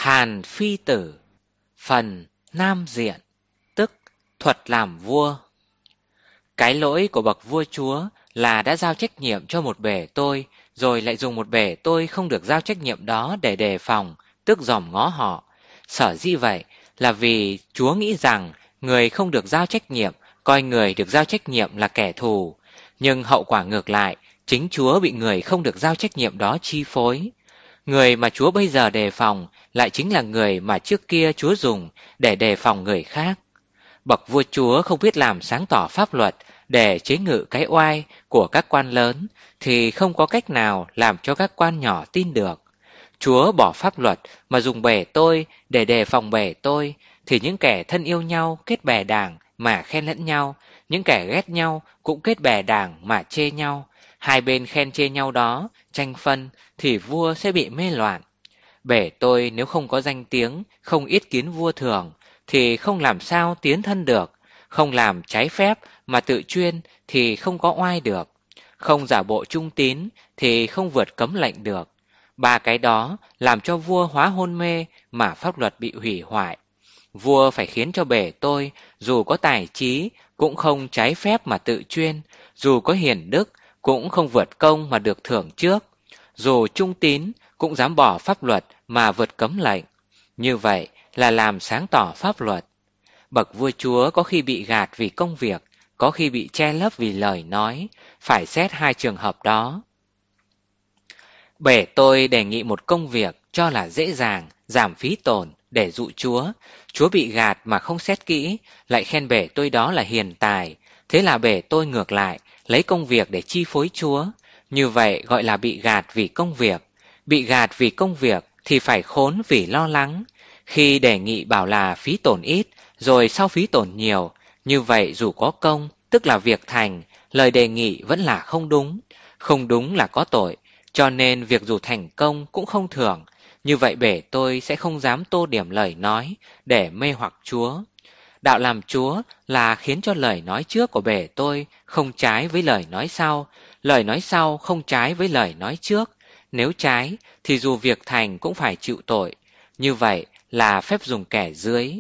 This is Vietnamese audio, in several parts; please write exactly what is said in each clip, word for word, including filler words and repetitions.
Hàn Phi Tử, phần Nam Diện, tức thuật làm vua. Cái lỗi của bậc vua chúa là đã giao trách nhiệm cho một bể tôi, rồi lại dùng một bể tôi không được giao trách nhiệm đó để đề phòng, tức dòm ngó họ. Sở dĩ vậy là vì chúa nghĩ rằng người không được giao trách nhiệm, coi người được giao trách nhiệm là kẻ thù. Nhưng hậu quả ngược lại, chính chúa bị người không được giao trách nhiệm đó chi phối. Người mà chúa bây giờ đề phòng lại chính là người mà trước kia chúa dùng để đề phòng người khác. Bậc vua chúa không biết làm sáng tỏ pháp luật để chế ngự cái oai của các quan lớn thì không có cách nào làm cho các quan nhỏ tin được. Chúa bỏ pháp luật mà dùng bể tôi để đề phòng bể tôi, thì những kẻ thân yêu nhau kết bè đảng mà khen lẫn nhau, những kẻ ghét nhau cũng kết bè đảng mà chê nhau. Hai bên khen chê nhau đó, tranh phân, thì vua sẽ bị mê loạn. Bể tôi nếu không có danh tiếng, không yết kiến vua thường, thì không làm sao tiến thân được. Không làm trái phép mà tự chuyên thì không có oai được. Không giả bộ trung tín thì không vượt cấm lệnh được. Ba cái đó làm cho vua hóa hôn mê mà pháp luật bị hủy hoại. Vua phải khiến cho bể tôi dù có tài trí cũng không trái phép mà tự chuyên, dù có hiền đức cũng không vượt công mà được thưởng trước, dù trung tín cũng dám bỏ pháp luật mà vượt cấm lệnh. Như vậy là làm sáng tỏ pháp luật. Bậc vua chúa có khi bị gạt vì công việc, có khi bị che lấp vì lời nói, phải xét hai trường hợp đó. Bể tôi đề nghị một công việc cho là dễ dàng, giảm phí tổn để dụ chúa. Chúa bị gạt mà không xét kỹ, lại khen bể tôi đó là hiền tài. Thế là bể tôi ngược lại, lấy công việc để chi phối chúa. Như vậy gọi là bị gạt vì công việc. Bị gạt vì công việc thì phải khốn vì lo lắng. Khi đề nghị bảo là phí tổn ít, rồi sau phí tổn nhiều, như vậy dù có công, tức là việc thành, lời đề nghị vẫn là không đúng. Không đúng là có tội, cho nên việc dù thành công cũng không thưởng. Như vậy bể tôi sẽ không dám tô điểm lời nói để mê hoặc chúa. Đạo làm chúa là khiến cho lời nói trước của bể tôi không trái với lời nói sau, lời nói sau không trái với lời nói trước. Nếu trái thì dù việc thành cũng phải chịu tội. Như vậy là phép dùng kẻ dưới.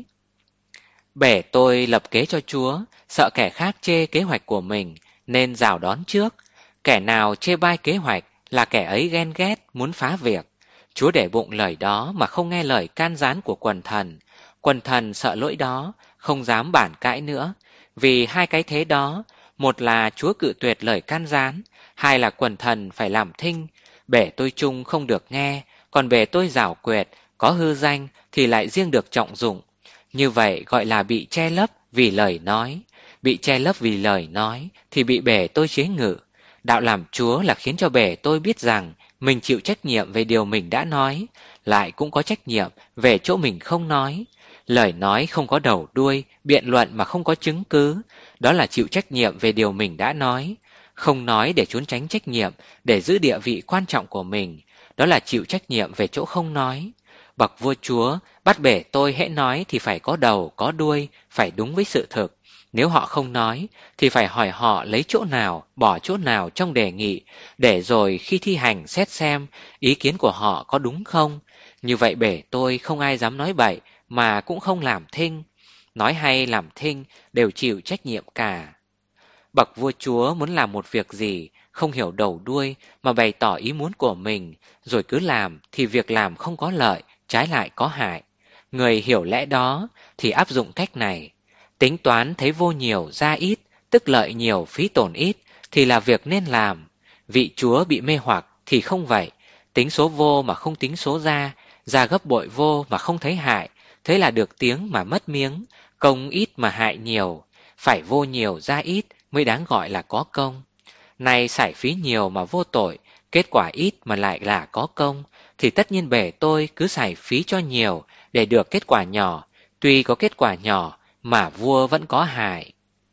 Bể tôi lập kế cho chúa, sợ kẻ khác chê kế hoạch của mình nên rào đón trước. Kẻ nào chê bai kế hoạch là kẻ ấy ghen ghét muốn phá việc. Chúa để bụng lời đó mà không nghe lời can gián của quần thần. Quần thần sợ lỗi đó, không dám bản cãi nữa. Vì hai cái thế đó, một là chúa cự tuyệt lời can gián, hai là quần thần phải làm thinh. Bể tôi chung không được nghe, còn bể tôi giảo quyệt, có hư danh thì lại riêng được trọng dụng. Như vậy gọi là bị che lấp vì lời nói. Bị che lấp vì lời nói thì bị bể tôi chế ngự. Đạo làm chúa là khiến cho bể tôi biết rằng mình chịu trách nhiệm về điều mình đã nói, lại cũng có trách nhiệm về chỗ mình không nói. Lời nói không có đầu đuôi, biện luận mà không có chứng cứ, đó là chịu trách nhiệm về điều mình đã nói. Không nói để trốn tránh trách nhiệm, để giữ địa vị quan trọng của mình, đó là chịu trách nhiệm về chỗ không nói. Bậc vua chúa bắt bể tôi hễ nói thì phải có đầu, có đuôi, phải đúng với sự thực. Nếu họ không nói thì phải hỏi họ lấy chỗ nào, bỏ chỗ nào trong đề nghị, để rồi khi thi hành xét xem ý kiến của họ có đúng không. Như vậy bể tôi không ai dám nói bậy mà cũng không làm thinh. Nói hay làm thinh đều chịu trách nhiệm cả. Bậc vua chúa muốn làm một việc gì, không hiểu đầu đuôi mà bày tỏ ý muốn của mình, rồi cứ làm thì việc làm không có lợi, trái lại có hại. Người hiểu lẽ đó thì áp dụng cách này. Tính toán thấy vô nhiều ra ít, tức lợi nhiều phí tổn ít, thì là việc nên làm. Vị chúa bị mê hoặc thì không vậy. Tính số vô mà không tính số ra, ra gấp bội vô mà không thấy hại, thế là được tiếng mà mất miếng, công ít mà hại nhiều. Phải vô nhiều ra ít mới đáng gọi là có công. Này xài phí nhiều mà vô tội, kết quả ít mà lại là có công, thì tất nhiên bể tôi cứ xài phí cho nhiều để được kết quả nhỏ. Tuy có kết quả nhỏ mà vua vẫn có hại.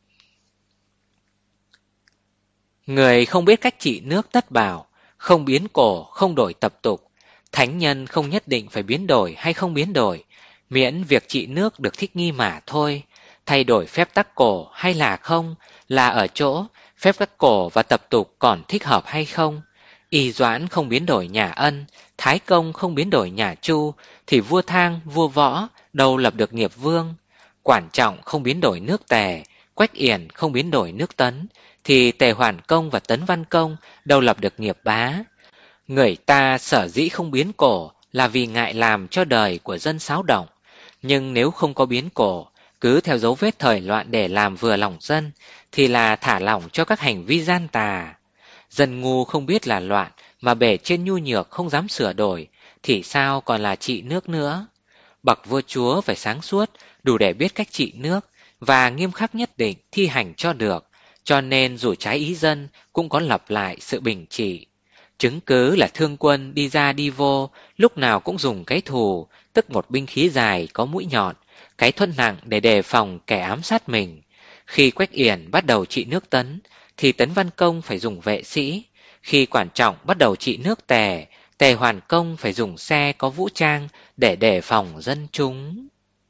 Người không biết cách trị nước tất bảo, không biến cổ, không đổi tập tục. Thánh nhân không nhất định phải biến đổi hay không biến đổi, miễn việc trị nước được thích nghi mà thôi. Thay đổi phép tắc cổ hay là không, là ở chỗ phép tắc cổ và tập tục còn thích hợp hay không. Y Doãn không biến đổi nhà Ân, Thái Công không biến đổi nhà Chu, thì vua Thang, vua Võ đâu lập được nghiệp Vương. Quản Trọng không biến đổi nước Tề, Quách Yển không biến đổi nước Tấn, thì Tề Hoàn Công và Tấn Văn Công đâu lập được nghiệp Bá. Người ta sở dĩ không biến cổ là vì ngại làm cho đời của dân xáo động, nhưng nếu không có biến cổ, cứ theo dấu vết thời loạn để làm vừa lòng dân, thì là thả lỏng cho các hành vi gian tà. Dân ngu không biết là loạn, mà bề trên nhu nhược không dám sửa đổi, thì sao còn là trị nước nữa. Bậc vua chúa phải sáng suốt, đủ để biết cách trị nước, và nghiêm khắc nhất định thi hành cho được, cho nên dù trái ý dân cũng có lập lại sự bình trị. Chứng cứ là Thương Quân đi ra đi vô, lúc nào cũng dùng cái thù, tức một binh khí dài có mũi nhọn, cái thuẫn nặng để đề phòng kẻ ám sát mình. Khi Quách Yển bắt đầu trị nước Tấn, thì Tấn Văn Công phải dùng vệ sĩ. Khi Quản Trọng bắt đầu trị nước Tề, Tề Hoàn Công phải dùng xe có vũ trang để đề phòng dân chúng.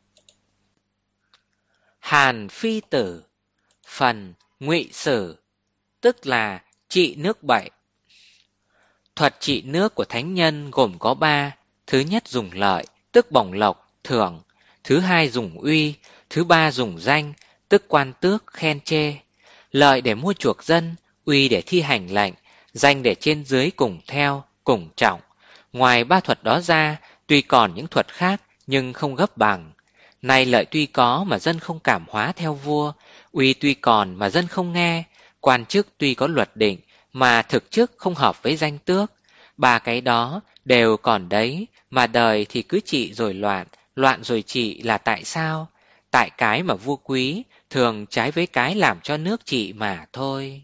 Hàn Phi Tử, phần Ngụy Sử, tức là trị nước Bảy. Thuật trị nước của thánh nhân gồm có ba. Thứ nhất dùng lợi, tức bổng lộc, thưởng. Thứ hai dùng uy. Thứ ba dùng danh, tức quan tước, khen chê. Lợi để mua chuộc dân, uy để thi hành lệnh, danh để trên dưới cùng theo, cùng trọng. Ngoài ba thuật đó ra, tuy còn những thuật khác nhưng không gấp bằng. Nay lợi tuy có mà dân không cảm hóa theo vua, uy tuy còn mà dân không nghe, quan chức tuy có luật định mà thực chức không hợp với danh tước. Ba cái đó đều còn đấy, mà đời thì cứ trị rồi loạn, loạn rồi trị là tại sao? Tại cái mà vua quý thường trái với cái làm cho nước trị mà thôi.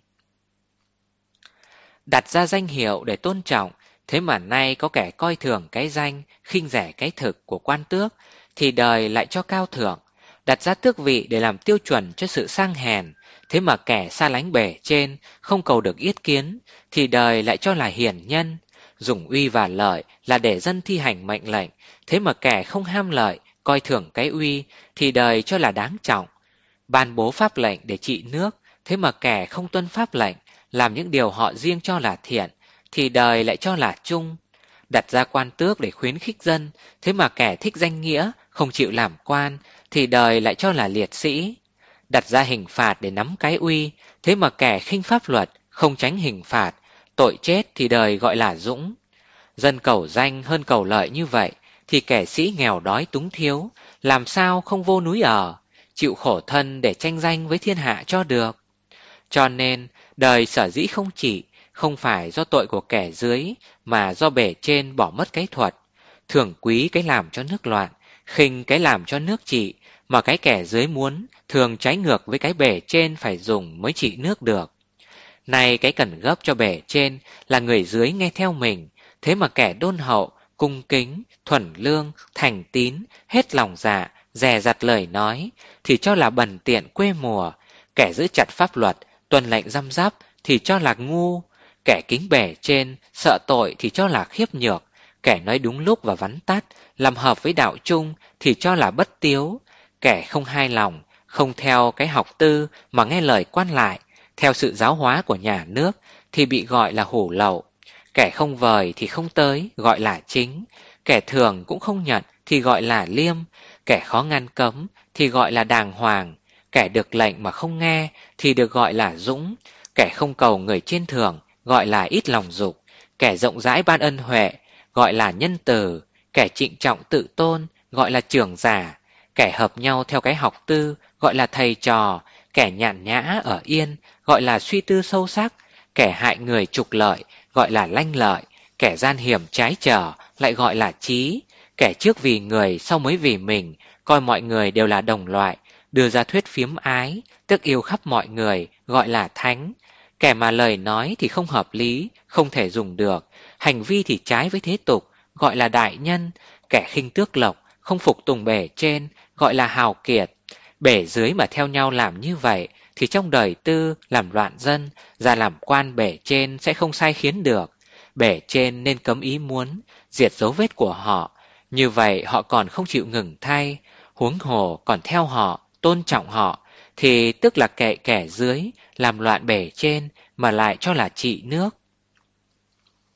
Đặt ra danh hiệu để tôn trọng, thế mà nay có kẻ coi thường cái danh, khinh rẻ cái thực của quan tước, thì đời lại cho cao thượng. Đặt ra tước vị để làm tiêu chuẩn cho sự sang hèn, thế mà kẻ xa lánh bề trên, không cầu được yết kiến, thì đời lại cho là hiển nhân. Dùng uy và lợi là để dân thi hành mệnh lệnh, thế mà kẻ không ham lợi, coi thường cái uy, thì đời cho là đáng trọng. Ban bố pháp lệnh để trị nước, thế mà kẻ không tuân pháp lệnh, làm những điều họ riêng cho là thiện, thì đời lại cho là trung. Đặt ra quan tước để khuyến khích dân, thế mà kẻ thích danh nghĩa, không chịu làm quan, thì đời lại cho là liệt sĩ. Đặt ra hình phạt để nắm cái uy, thế mà kẻ khinh pháp luật, không tránh hình phạt, tội chết thì đời gọi là dũng. Dân cầu danh hơn cầu lợi như vậy, thì kẻ sĩ nghèo đói túng thiếu, làm sao không vô núi ở, chịu khổ thân để tranh danh với thiên hạ cho được. Cho nên, đời sở dĩ không trị, không phải do tội của kẻ dưới, mà do bề trên bỏ mất cái thuật, thường quý cái làm cho nước loạn, khinh cái làm cho nước trị, mà cái kẻ dưới muốn thường trái ngược với cái bề trên phải dùng mới trị nước được. Này cái cần gấp cho bề trên là người dưới nghe theo mình, thế mà kẻ đôn hậu, cung kính, thuần lương, thành tín, hết lòng dạ, dè dặt lời nói, thì cho là bần tiện quê mùa. Kẻ giữ chặt pháp luật, tuân lệnh răm rắp thì cho là ngu. Kẻ kính bề trên, sợ tội thì cho là khiếp nhược. Kẻ nói đúng lúc và vắn tắt, làm hợp với đạo chung thì cho là bất tiếu. Kẻ không hài lòng, không theo cái học tư mà nghe lời quan lại, theo sự giáo hóa của nhà nước thì bị gọi là hủ lậu. Kẻ không vời thì không tới, gọi là chính. Kẻ thường cũng không nhận thì gọi là liêm. Kẻ khó ngăn cấm thì gọi là đàng hoàng. Kẻ được lệnh mà không nghe thì được gọi là dũng. Kẻ không cầu người trên thường gọi là ít lòng dục. Kẻ rộng rãi ban ân huệ gọi là nhân từ. Kẻ trịnh trọng tự tôn gọi là trưởng giả. Kẻ hợp nhau theo cái học tư gọi là thầy trò. Kẻ nhàn nhã ở yên gọi là suy tư sâu sắc. Kẻ hại người trục lợi gọi là lanh lợi. Kẻ gian hiểm trái trở lại gọi là trí. Kẻ trước vì người sau mới vì mình, coi mọi người đều là đồng loại, đưa ra thuyết phiếm ái, tức yêu khắp mọi người, gọi là thánh. Kẻ mà lời nói thì không hợp lý, không thể dùng được, hành vi thì trái với thế tục, gọi là đại nhân. Kẻ khinh tước lộc, không phục tùng bề trên, gọi là hào kiệt. Bề dưới mà theo nhau làm như vậy, thì trong đời tư làm loạn dân, ra làm quan bề trên sẽ không sai khiến được. Bề trên nên cấm ý muốn, diệt dấu vết của họ. Như vậy họ còn không chịu ngừng thay, huống hồ còn theo họ, tôn trọng họ, thì tức là kệ kẻ dưới, làm loạn bề trên mà lại cho là trị nước.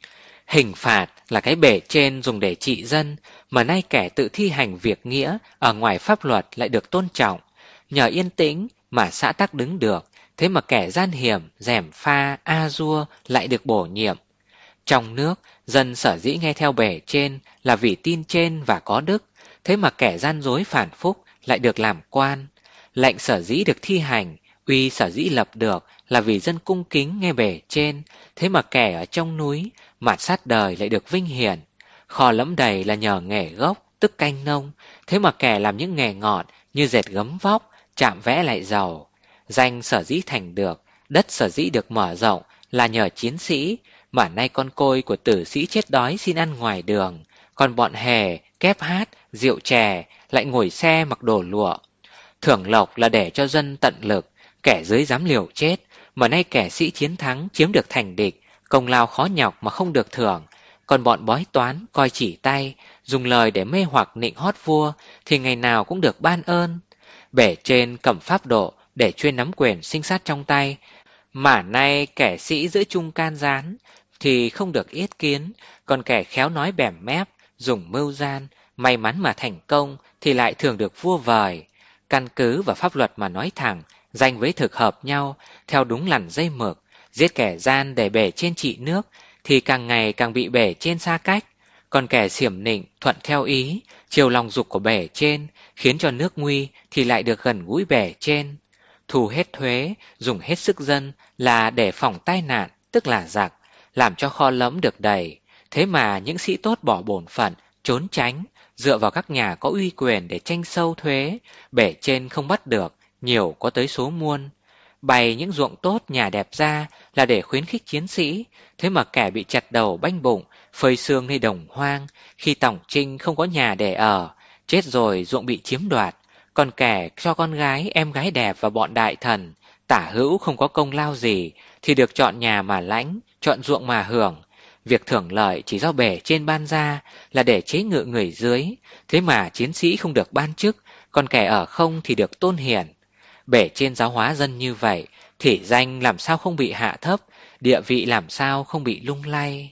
Hình phạt là cái bề trên dùng để trị dân, mà nay kẻ tự thi hành việc nghĩa ở ngoài pháp luật lại được tôn trọng. Nhờ yên tĩnh mà xã tắc đứng được, thế mà kẻ gian hiểm, gièm pha, a dua lại được bổ nhiệm. Trong nước, dân sở dĩ nghe theo bề trên là vì tin trên và có đức, thế mà kẻ gian dối phản phúc lại được làm quan. Lệnh sở dĩ được thi hành, uy sở dĩ lập được là vì dân cung kính nghe bề trên, thế mà kẻ ở trong núi, mạt sát đời lại được vinh hiển. Kho lẫm đầy là nhờ nghề gốc, tức canh nông, thế mà kẻ làm những nghề ngọt như dệt gấm vóc, chạm vẽ lại giàu. Danh sở dĩ thành được, đất sở dĩ được mở rộng là nhờ chiến sĩ, mà nay con côi của tử sĩ chết đói xin ăn ngoài đường, còn bọn hề, kép hát, rượu chè lại ngồi xe mặc đồ lụa. Thưởng lộc là để cho dân tận lực, kẻ dưới dám liều chết, mà nay kẻ sĩ chiến thắng chiếm được thành địch, công lao khó nhọc mà không được thưởng, còn bọn bói toán coi chỉ tay, dùng lời để mê hoặc nịnh hót vua thì ngày nào cũng được ban ơn. Bể trên cầm pháp độ để chuyên nắm quyền sinh sát trong tay, mà nay kẻ sĩ giữ chung can gián thì không được yết kiến, còn kẻ khéo nói bẻm mép, dùng mưu gian, may mắn mà thành công thì lại thường được vua vời. Căn cứ và pháp luật mà nói thẳng, danh với thực hợp nhau, theo đúng lằn dây mực, giết kẻ gian để bể trên trị nước thì càng ngày càng bị bể trên xa cách, còn kẻ xiểm nịnh thuận theo ý, chiều lòng dục của bể trên, khiến cho nước nguy thì lại được gần gũi bể trên. Thu hết thuế, dùng hết sức dân là để phòng tai nạn, tức là giặc, làm cho kho lẫm được đầy. Thế mà những sĩ tốt bỏ bổn phận, trốn tránh, dựa vào các nhà có uy quyền để tranh sâu thuế, bể trên không bắt được, nhiều có tới số muôn. Bày những ruộng tốt nhà đẹp ra là để khuyến khích chiến sĩ, thế mà kẻ bị chặt đầu banh bụng, phơi xương nơi đồng hoang, khi tổng trinh không có nhà để ở, chết rồi ruộng bị chiếm đoạt, còn kẻ cho con gái, em gái đẹp và bọn đại thần, tả hữu không có công lao gì, thì được chọn nhà mà lãnh, chọn ruộng mà hưởng. Việc thưởng lợi chỉ do bể trên ban ra là để chế ngự người dưới, thế mà chiến sĩ không được ban chức, còn kẻ ở không thì được tôn hiển. Bể trên giáo hóa dân như vậy, thì danh làm sao không bị hạ thấp, địa vị làm sao không bị lung lay.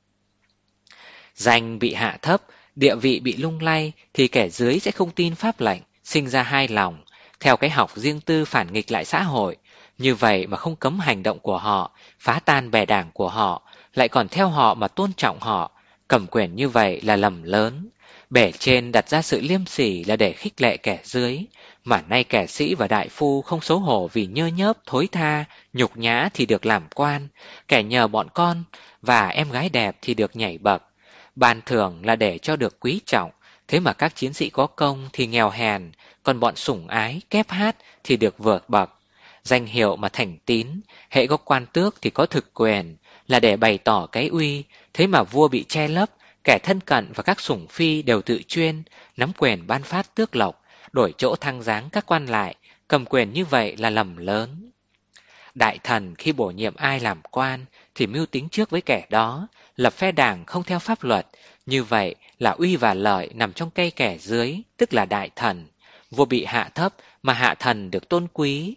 Danh bị hạ thấp, địa vị bị lung lay thì kẻ dưới sẽ không tin pháp lệnh, sinh ra hai lòng, theo cái học riêng tư phản nghịch lại xã hội. Như vậy mà không cấm hành động của họ, phá tan bè đảng của họ, lại còn theo họ mà tôn trọng họ. Cầm quyền như vậy là lầm lớn. Bể trên đặt ra sự liêm sỉ là để khích lệ kẻ dưới, mà nay kẻ sĩ và đại phu không xấu hổ vì nhơ nhớp, thối tha, nhục nhã thì được làm quan, kẻ nhờ bọn con và em gái đẹp thì được nhảy bậc. Ban thưởng là để cho được quý trọng, thế mà các chiến sĩ có công thì nghèo hèn, còn bọn sủng ái, kép hát thì được vượt bậc. Danh hiệu mà thành tín, hệ có quan tước thì có thực quyền, là để bày tỏ cái uy, thế mà vua bị che lấp, kẻ thân cận và các sủng phi đều tự chuyên, nắm quyền ban phát tước lộc, đổi chỗ thăng giáng các quan lại, cầm quyền như vậy là lầm lớn. Đại thần khi bổ nhiệm ai làm quan thì mưu tính trước với kẻ đó, lập phe đảng không theo pháp luật, như vậy là uy và lợi nằm trong tay kẻ dưới, tức là đại thần. Vua bị hạ thấp mà hạ thần được tôn quý.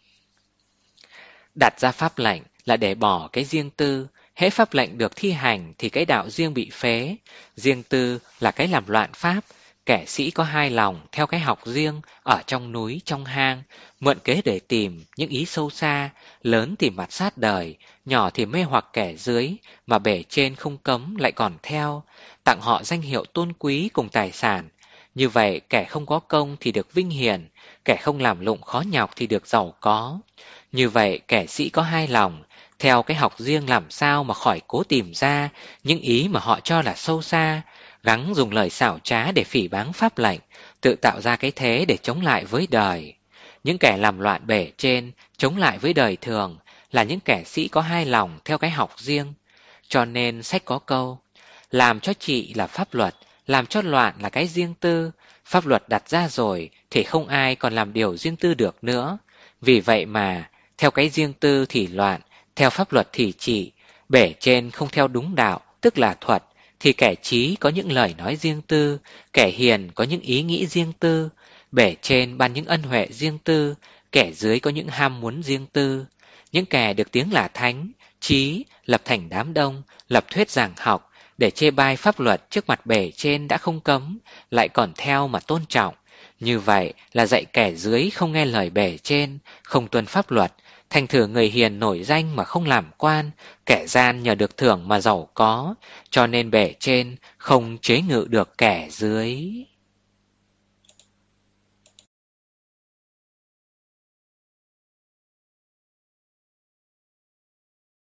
Đặt ra pháp lệnh là để bỏ cái riêng tư, hễ pháp lệnh được thi hành thì cái đạo riêng bị phế. Riêng tư là cái làm loạn pháp, kẻ sĩ có hai lòng theo cái học riêng, ở trong núi, trong hang, mượn kế để tìm những ý sâu xa, lớn thì mặt sát đời, nhỏ thì mê hoặc kẻ dưới, mà bể trên không cấm lại còn theo, tặng họ danh hiệu tôn quý cùng tài sản. Như vậy kẻ không có công thì được vinh hiển, kẻ không làm lụng khó nhọc thì được giàu có. Như vậy kẻ sĩ có hai lòng, theo cái học riêng làm sao mà khỏi cố tìm ra những ý mà họ cho là sâu xa, gắng dùng lời xảo trá để phỉ báng pháp lệnh, tự tạo ra cái thế để chống lại với đời. Những kẻ làm loạn bể trên, chống lại với đời thường, là những kẻ sĩ có hai lòng theo cái học riêng. Cho nên sách có câu, làm cho trị là pháp luật, làm cho loạn là cái riêng tư. Pháp luật đặt ra rồi thì không ai còn làm điều riêng tư được nữa. Vì vậy mà, theo cái riêng tư thì loạn, theo pháp luật thì trị. Bể trên không theo đúng đạo, tức là thuật, thì kẻ trí có những lời nói riêng tư, kẻ hiền có những ý nghĩ riêng tư. Bể trên ban những ân huệ riêng tư, kẻ dưới có những ham muốn riêng tư. Những kẻ được tiếng là thánh, Chí lập thành đám đông, lập thuyết giảng học, để chê bai pháp luật trước mặt bề trên đã không cấm, lại còn theo mà tôn trọng. Như vậy là dạy kẻ dưới không nghe lời bề trên, không tuân pháp luật, thành thử người hiền nổi danh mà không làm quan, kẻ gian nhờ được thưởng mà giàu có, cho nên bề trên không chế ngự được kẻ dưới.